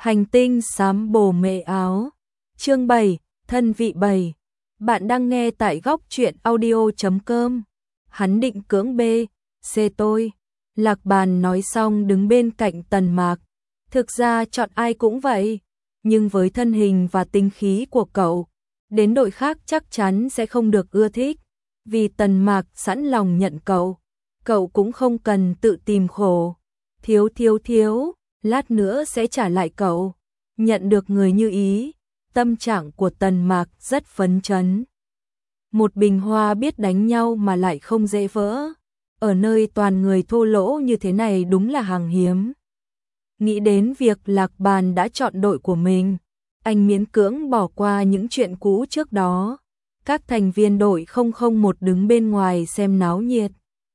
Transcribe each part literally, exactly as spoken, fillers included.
Hành tinh xám bồ mệ áo. Chương bảy, thân vị bảy. Bạn đang nghe tại góc truyện audio chấm com. Hắn định cưỡng bê, xê tôi. Lạc Bàn nói xong đứng bên cạnh Tần Mạc. Thực ra chọn ai cũng vậy, nhưng với thân hình và tinh khí của cậu, đến đội khác chắc chắn sẽ không được ưa thích. Vì Tần Mạc sẵn lòng nhận cậu, cậu cũng không cần tự tìm khổ. Thiếu thiếu thiếu, lát nữa sẽ trả lại cậu. Nhận được người như ý, tâm trạng của Tần Mạc rất phấn chấn. Một bình hoa biết đánh nhau mà lại không dễ vỡ, ở nơi toàn người thô lỗ như thế này đúng là hàng hiếm. Nghĩ đến việc Lạc Bàn đã chọn đội của mình, anh miễn cưỡng bỏ qua những chuyện cũ trước đó. Các thành viên đội không không một đứng bên ngoài xem náo nhiệt.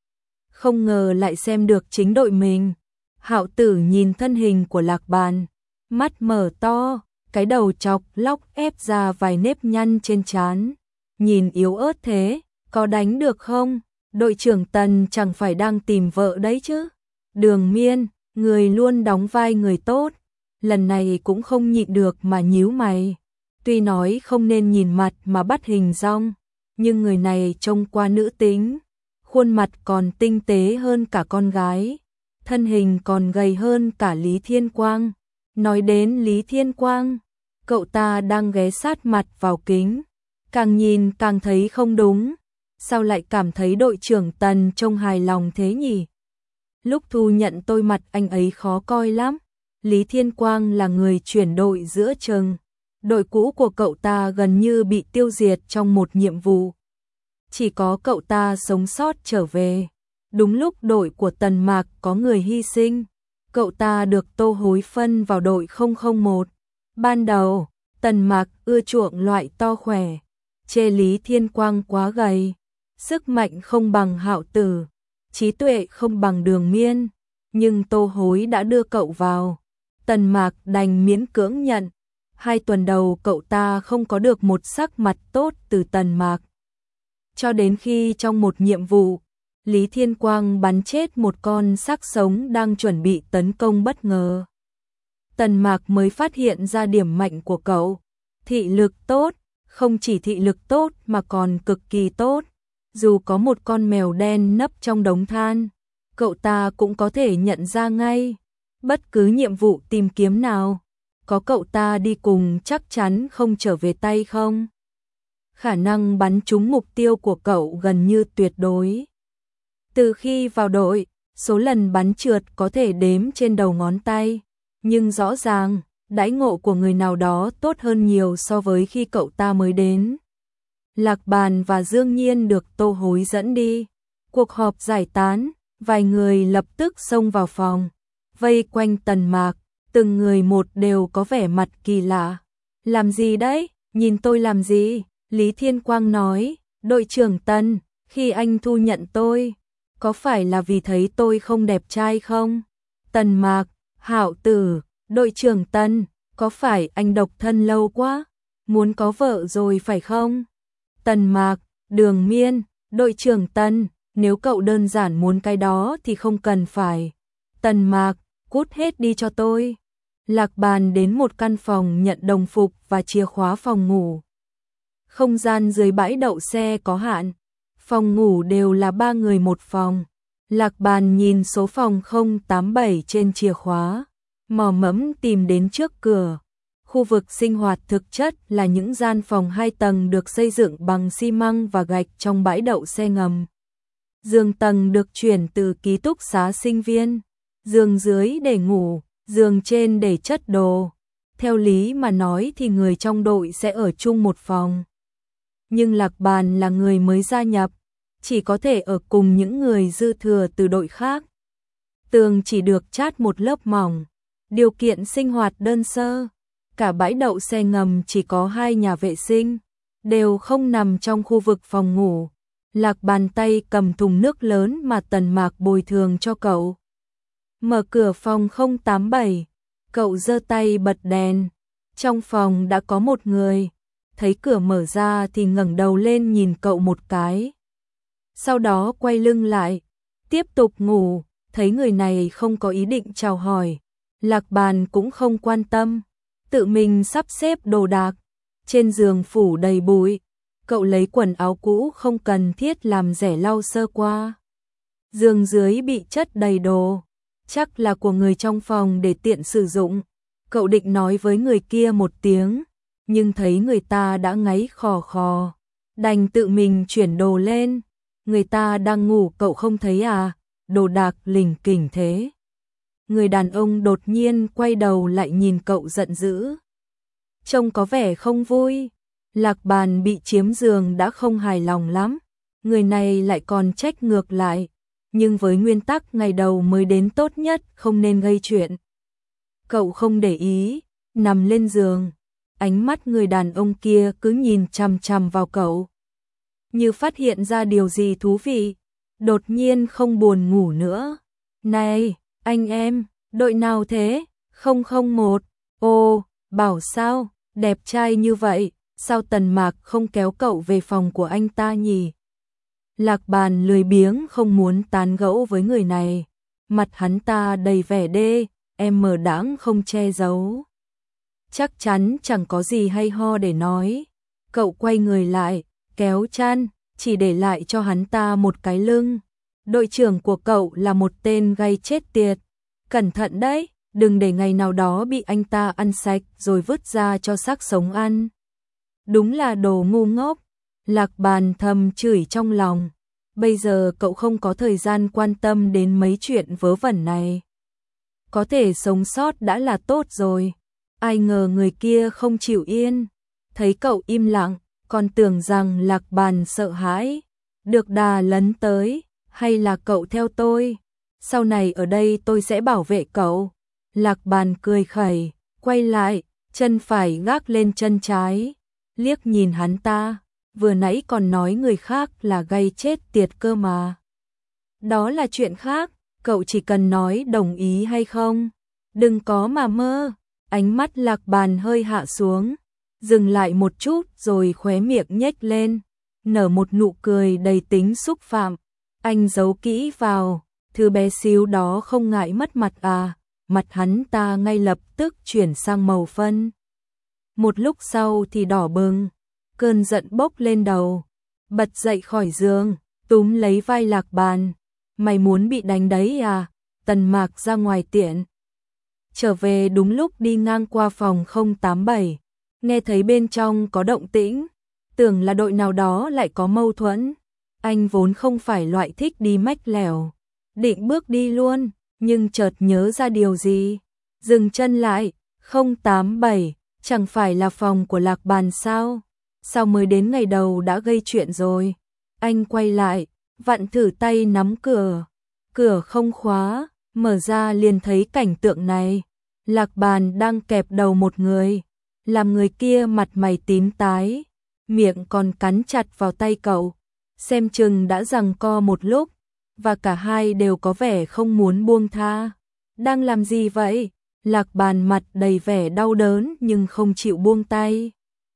Không ngờ lại xem được chính đội mình. Hạo Tử nhìn thân hình của Lạc Bàn, mắt mở to, cái đầu chọc lóc ép ra vài nếp nhăn trên trán. Nhìn yếu ớt thế, có đánh được không? Đội trưởng Tần chẳng phải đang tìm vợ đấy chứ? Đường Miên, người luôn đóng vai người tốt, lần này cũng không nhịn được mà nhíu mày. Tuy nói không nên nhìn mặt mà bắt hình dong, nhưng người này trông qua nữ tính, khuôn mặt còn tinh tế hơn cả con gái, thân hình còn gầy hơn cả Lý Thiên Quang. Nói đến Lý Thiên Quang, cậu ta đang ghé sát mặt vào kính, càng nhìn càng thấy không đúng. Sao lại cảm thấy đội trưởng Tần trông hài lòng thế nhỉ? Lúc thu nhận tôi mặt anh ấy khó coi lắm. Lý Thiên Quang là người chuyển đội giữa chừng. Đội cũ của cậu ta gần như bị tiêu diệt trong một nhiệm vụ. Chỉ có cậu ta sống sót trở về. Đúng lúc đội của Tần Mạc có người hy sinh, cậu ta được Tô Hối phân vào đội không không một. Ban đầu, Tần Mạc ưa chuộng loại to khỏe, chê Lý Thiên Quang quá gầy, sức mạnh không bằng Hạo Tử, trí tuệ không bằng Đường Miên, nhưng Tô Hối đã đưa cậu vào. Tần Mạc đành miễn cưỡng nhận. Hai tuần đầu cậu ta không có được một sắc mặt tốt từ Tần Mạc. Cho đến khi trong một nhiệm vụ, Lý Thiên Quang bắn chết một con xác sống đang chuẩn bị tấn công bất ngờ. Tần Mạc mới phát hiện ra điểm mạnh của cậu. Thị lực tốt, không chỉ thị lực tốt mà còn cực kỳ tốt. Dù có một con mèo đen nấp trong đống than, cậu ta cũng có thể nhận ra ngay. Bất cứ nhiệm vụ tìm kiếm nào, có cậu ta đi cùng chắc chắn không trở về tay không. Khả năng bắn trúng mục tiêu của cậu gần như tuyệt đối. Từ khi vào đội, số lần bắn trượt có thể đếm trên đầu ngón tay, nhưng rõ ràng, đãi ngộ của người nào đó tốt hơn nhiều so với khi cậu ta mới đến. Lạc Bàn và Dương Nhiên được Tô Hối dẫn đi. Cuộc họp giải tán, vài người lập tức xông vào phòng, vây quanh Tần Mạc, từng người một đều có vẻ mặt kỳ lạ. Làm gì đấy? Nhìn tôi làm gì? Lý Thiên Quang nói, đội trưởng Tần, khi anh thu nhận tôi, có phải là vì thấy tôi không đẹp trai không? Tần Mạc, Hạo Tử, đội trưởng Tần, có phải anh độc thân lâu quá, muốn có vợ rồi phải không? Tần Mạc, Đường Miên, đội trưởng Tần, nếu cậu đơn giản muốn cái đó thì không cần phải. Tần Mạc, cút hết đi cho tôi. Lạc Bàn đến một căn phòng nhận đồng phục và chìa khóa phòng ngủ. Không gian dưới bãi đậu xe có hạn, phòng ngủ đều là ba người một phòng. Lạc Bàn nhìn số phòng không tám bảy trên chìa khóa, mò mẫm tìm đến trước cửa. Khu vực sinh hoạt thực chất là những gian phòng hai tầng được xây dựng bằng xi măng và gạch trong bãi đậu xe ngầm. Giường tầng được chuyển từ ký túc xá sinh viên, giường dưới để ngủ, giường trên để chất đồ. Theo lý mà nói thì người trong đội sẽ ở chung một phòng. Nhưng Lạc Bàn là người mới gia nhập, chỉ có thể ở cùng những người dư thừa từ đội khác. Tường chỉ được chát một lớp mỏng, điều kiện sinh hoạt đơn sơ. Cả bãi đậu xe ngầm chỉ có hai nhà vệ sinh, đều không nằm trong khu vực phòng ngủ. Lạc Bàn tay cầm thùng nước lớn mà Tần Mạc bồi thường cho cậu. Mở cửa phòng không tám bảy, cậu giơ tay bật đèn. Trong phòng đã có một người, thấy cửa mở ra thì ngẩng đầu lên nhìn cậu một cái. Sau đó quay lưng lại, tiếp tục ngủ, thấy người này không có ý định chào hỏi. Lạc Bàn cũng không quan tâm, tự mình sắp xếp đồ đạc. Trên giường phủ đầy bụi, cậu lấy quần áo cũ không cần thiết làm rẻ lau sơ qua. Giường dưới bị chất đầy đồ, chắc là của người trong phòng để tiện sử dụng. Cậu định nói với người kia một tiếng, nhưng thấy người ta đã ngáy khò khò, đành tự mình chuyển đồ lên. Người ta đang ngủ cậu không thấy à, đồ đạc lỉnh kỉnh thế. Người đàn ông đột nhiên quay đầu lại nhìn cậu giận dữ. Trông có vẻ không vui. Lạc Bàn bị chiếm giường đã không hài lòng lắm, người này lại còn trách ngược lại, nhưng với nguyên tắc ngày đầu mới đến tốt nhất không nên gây chuyện. Cậu không để ý, nằm lên giường, ánh mắt người đàn ông kia cứ nhìn chằm chằm vào cậu. Như phát hiện ra điều gì thú vị, đột nhiên không buồn ngủ nữa. Này, anh em, đội nào thế? không không một. Ô, bảo sao, đẹp trai như vậy, sao Tần Mạc không kéo cậu về phòng của anh ta nhỉ? Lạc Bàn lười biếng không muốn tán gẫu với người này. Mặt hắn ta đầy vẻ đê, em mờ đãng không che giấu. Chắc chắn chẳng có gì hay ho để nói. Cậu quay người lại, kéo chăn, chỉ để lại cho hắn ta một cái lưng. Đội trưởng của cậu là một tên gay chết tiệt. Cẩn thận đấy, đừng để ngày nào đó bị anh ta ăn sạch rồi vứt ra cho xác sống ăn. Đúng là đồ ngu ngốc. Lạc Bàn thầm chửi trong lòng. Bây giờ cậu không có thời gian quan tâm đến mấy chuyện vớ vẩn này. Có thể sống sót đã là tốt rồi. Ai ngờ người kia không chịu yên. Thấy cậu im lặng, còn tưởng rằng Lạc Bàn sợ hãi. Được đà lấn tới, hay là cậu theo tôi? Sau này ở đây tôi sẽ bảo vệ cậu. Lạc Bàn cười khẩy, quay lại, chân phải gác lên chân trái. Liếc nhìn hắn ta, vừa nãy còn nói người khác là gay chết tiệt cơ mà. Đó là chuyện khác, cậu chỉ cần nói đồng ý hay không. Đừng có mà mơ. Ánh mắt Lạc Bàn hơi hạ xuống, dừng lại một chút rồi khóe miệng nhếch lên, nở một nụ cười đầy tính xúc phạm. Anh giấu kỹ vào, thứ bé xíu đó không ngại mất mặt à? Mặt hắn ta ngay lập tức chuyển sang màu phân. Một lúc sau thì đỏ bừng, cơn giận bốc lên đầu, bật dậy khỏi giường, túm lấy vai Lạc Bàn. Mày muốn bị đánh đấy à? Tần Mạc ra ngoài tiện. Trở về đúng lúc đi ngang qua phòng không tám bảy, nghe thấy bên trong có động tĩnh, tưởng là đội nào đó lại có mâu thuẫn. Anh vốn không phải loại thích đi mách lẻo, định bước đi luôn, nhưng chợt nhớ ra điều gì, dừng chân lại. Không tám bảy, chẳng phải là phòng của Lạc Bàn sao? Sao mới đến ngày đầu đã gây chuyện rồi? Anh quay lại, vặn thử tay nắm cửa, cửa không khóa, mở ra liền thấy cảnh tượng này. Lạc Bàn đang kẹp đầu một người, làm người kia mặt mày tím tái, miệng còn cắn chặt vào tay cậu. Xem chừng đã giằng co một lúc, và cả hai đều có vẻ không muốn buông tha. Đang làm gì vậy? Lạc Bàn mặt đầy vẻ đau đớn nhưng không chịu buông tay.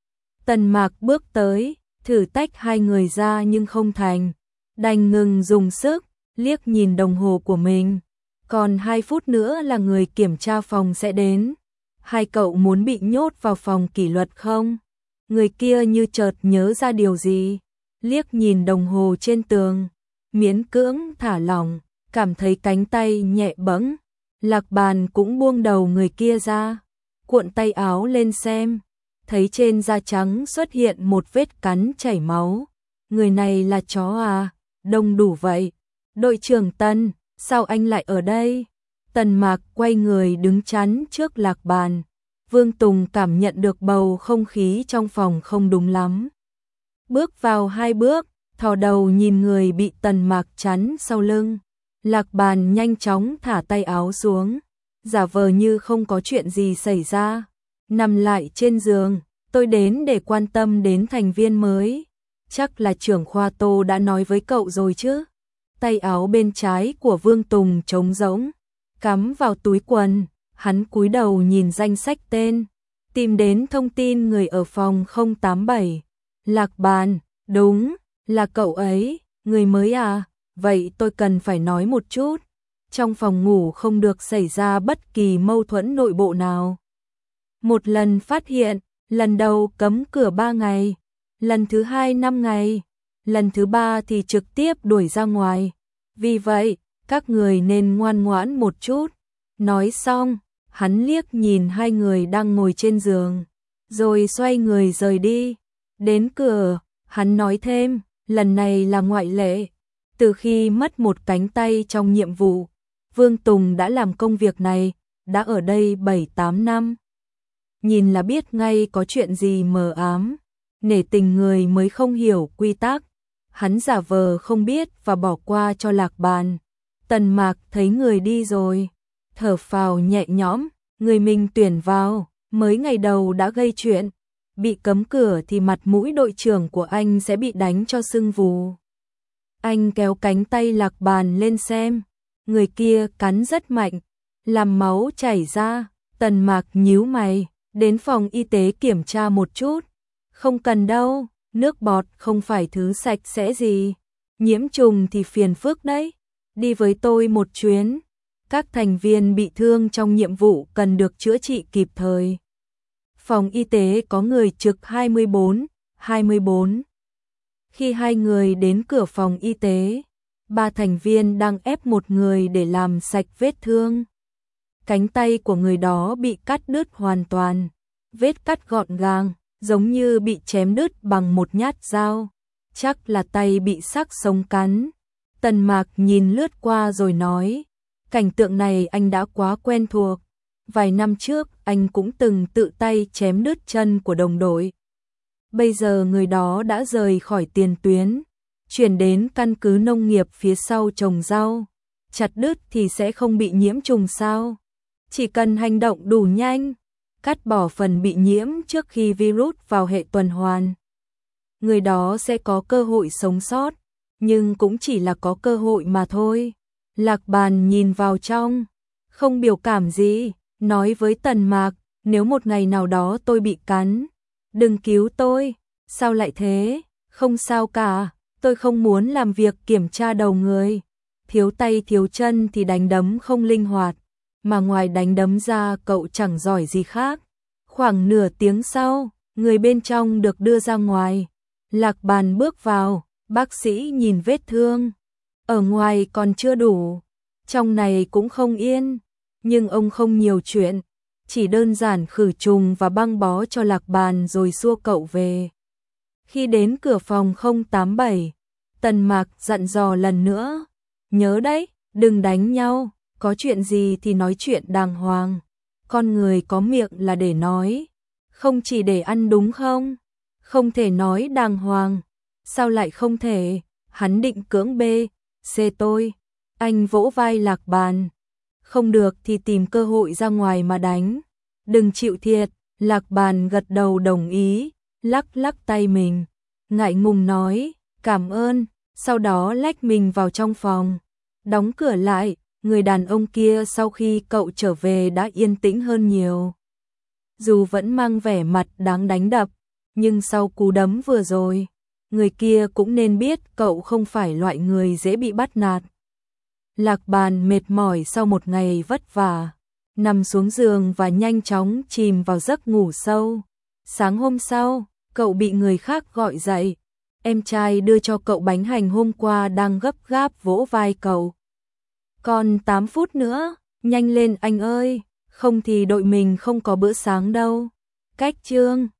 Tần Mạc bước tới, thử tách hai người ra nhưng không thành, đành ngừng dùng sức, liếc nhìn đồng hồ của mình. Còn hai phút nữa là người kiểm tra phòng sẽ đến. Hai cậu muốn bị nhốt vào phòng kỷ luật không? Người kia như chợt nhớ ra điều gì, liếc nhìn đồng hồ trên tường, miễn cưỡng thả lỏng, cảm thấy cánh tay nhẹ bẫng. Lạc Bàn cũng buông đầu người kia ra, cuộn tay áo lên xem, thấy trên da trắng xuất hiện một vết cắn chảy máu. Người này là chó à? Đông đủ vậy. Đội trưởng Tần, sao anh lại ở đây? Tần Mạc quay người đứng chắn trước Lạc Bàn. Vương Tùng cảm nhận được bầu không khí trong phòng không đúng lắm. Bước vào hai bước, thò đầu nhìn người bị Tần Mạc chắn sau lưng. Lạc Bàn nhanh chóng thả tay áo xuống, giả vờ như không có chuyện gì xảy ra, nằm lại trên giường. Tôi đến để quan tâm đến thành viên mới. Chắc là trưởng khoa Tô đã nói với cậu rồi chứ? Tay áo bên trái của Vương Tùng trống rỗng, cắm vào túi quần. Hắn cúi đầu nhìn danh sách tên, tìm đến thông tin người ở phòng không tám bảy. Lạc Bàn, đúng, là cậu ấy, người mới à? Vậy tôi cần phải nói một chút. trong phòng ngủ không được xảy ra bất kỳ mâu thuẫn nội bộ nào. Một lần phát hiện, lần đầu cấm cửa ba ngày, lần thứ hai năm ngày, lần thứ ba thì trực tiếp đuổi ra ngoài. Vì vậy, các người nên ngoan ngoãn một chút. Nói xong, hắn liếc nhìn hai người đang ngồi trên giường, rồi xoay người rời đi. Đến cửa, hắn nói thêm, lần này là ngoại lệ. Từ khi mất một cánh tay trong nhiệm vụ, Vương Tùng đã làm công việc này, đã ở đây bảy tám năm. Nhìn là biết ngay có chuyện gì mờ ám, nể tình người mới không hiểu quy tắc. Hắn giả vờ không biết và bỏ qua cho Lạc Bàn. Tần Mạc thấy người đi rồi, thở phào nhẹ nhõm, người mình tuyển vào, mới ngày đầu đã gây chuyện. Bị cấm cửa thì mặt mũi đội trưởng của anh sẽ bị đánh cho sưng vù. Anh kéo cánh tay Lạc Bàn lên xem, người kia cắn rất mạnh, làm máu chảy ra. Tần Mạc nhíu mày, đến phòng y tế kiểm tra một chút. Không cần đâu, nước bọt không phải thứ sạch sẽ gì, nhiễm trùng thì phiền phức đấy. Đi với tôi một chuyến, các thành viên bị thương trong nhiệm vụ cần được chữa trị kịp thời. Phòng y tế có người trực hai mươi bốn, hai mươi bốn. Khi hai người đến cửa phòng y tế, ba thành viên đang ép một người để làm sạch vết thương. Cánh tay của người đó bị cắt đứt hoàn toàn, vết cắt gọn gàng, giống như bị chém đứt bằng một nhát dao, chắc là tay bị xác sống cắn. Tần Mạc nhìn lướt qua rồi nói, cảnh tượng này anh đã quá quen thuộc. Vài năm trước anh cũng từng tự tay chém đứt chân của đồng đội. Bây giờ người đó đã rời khỏi tiền tuyến, chuyển đến căn cứ nông nghiệp phía sau trồng rau. Chặt đứt thì sẽ không bị nhiễm trùng sao? Chỉ cần hành động đủ nhanh, cắt bỏ phần bị nhiễm trước khi virus vào hệ tuần hoàn, người đó sẽ có cơ hội sống sót, nhưng cũng chỉ là có cơ hội mà thôi. Lạc Bàn nhìn vào trong, không biểu cảm gì, nói với Tần Mạc, nếu một ngày nào đó tôi bị cắn, đừng cứu tôi. Sao lại thế? Không sao cả, tôi không muốn làm việc kiểm tra đầu người. Thiếu tay thiếu chân thì đánh đấm không linh hoạt, mà ngoài đánh đấm ra cậu chẳng giỏi gì khác. Khoảng nửa tiếng sau, người bên trong được đưa ra ngoài. Lạc Bàn bước vào, bác sĩ nhìn vết thương. Ở ngoài còn chưa đủ, trong này cũng không yên, nhưng ông không nhiều chuyện, chỉ đơn giản khử trùng và băng bó cho Lạc Bàn rồi xua cậu về. Khi đến cửa phòng không tám bảy, Tần Mạc dặn dò lần nữa, nhớ đấy, đừng đánh nhau, có chuyện gì thì nói chuyện đàng hoàng. Con người có miệng là để nói, không chỉ để ăn đúng không? Không thể nói đàng hoàng. Sao lại không thể? Hắn định cưỡng bê, xê tôi. Anh vỗ vai Lạc Bàn. Không được thì tìm cơ hội ra ngoài mà đánh. Đừng chịu thiệt. Lạc Bàn gật đầu đồng ý, lắc lắc tay mình, ngại ngùng nói, cảm ơn, sau đó lách mình vào trong phòng. Đóng cửa lại, người đàn ông kia sau khi cậu trở về đã yên tĩnh hơn nhiều. Dù vẫn mang vẻ mặt đáng đánh đập, nhưng sau cú đấm vừa rồi, người kia cũng nên biết cậu không phải loại người dễ bị bắt nạt. Lạc Bàn mệt mỏi sau một ngày vất vả, nằm xuống giường và nhanh chóng chìm vào giấc ngủ sâu. Sáng hôm sau, cậu bị người khác gọi dậy. Em trai đưa cho cậu bánh hành hôm qua đang gấp gáp vỗ vai cậu. Còn tám phút nữa, nhanh lên anh ơi, không thì đội mình không có bữa sáng đâu. Cách chương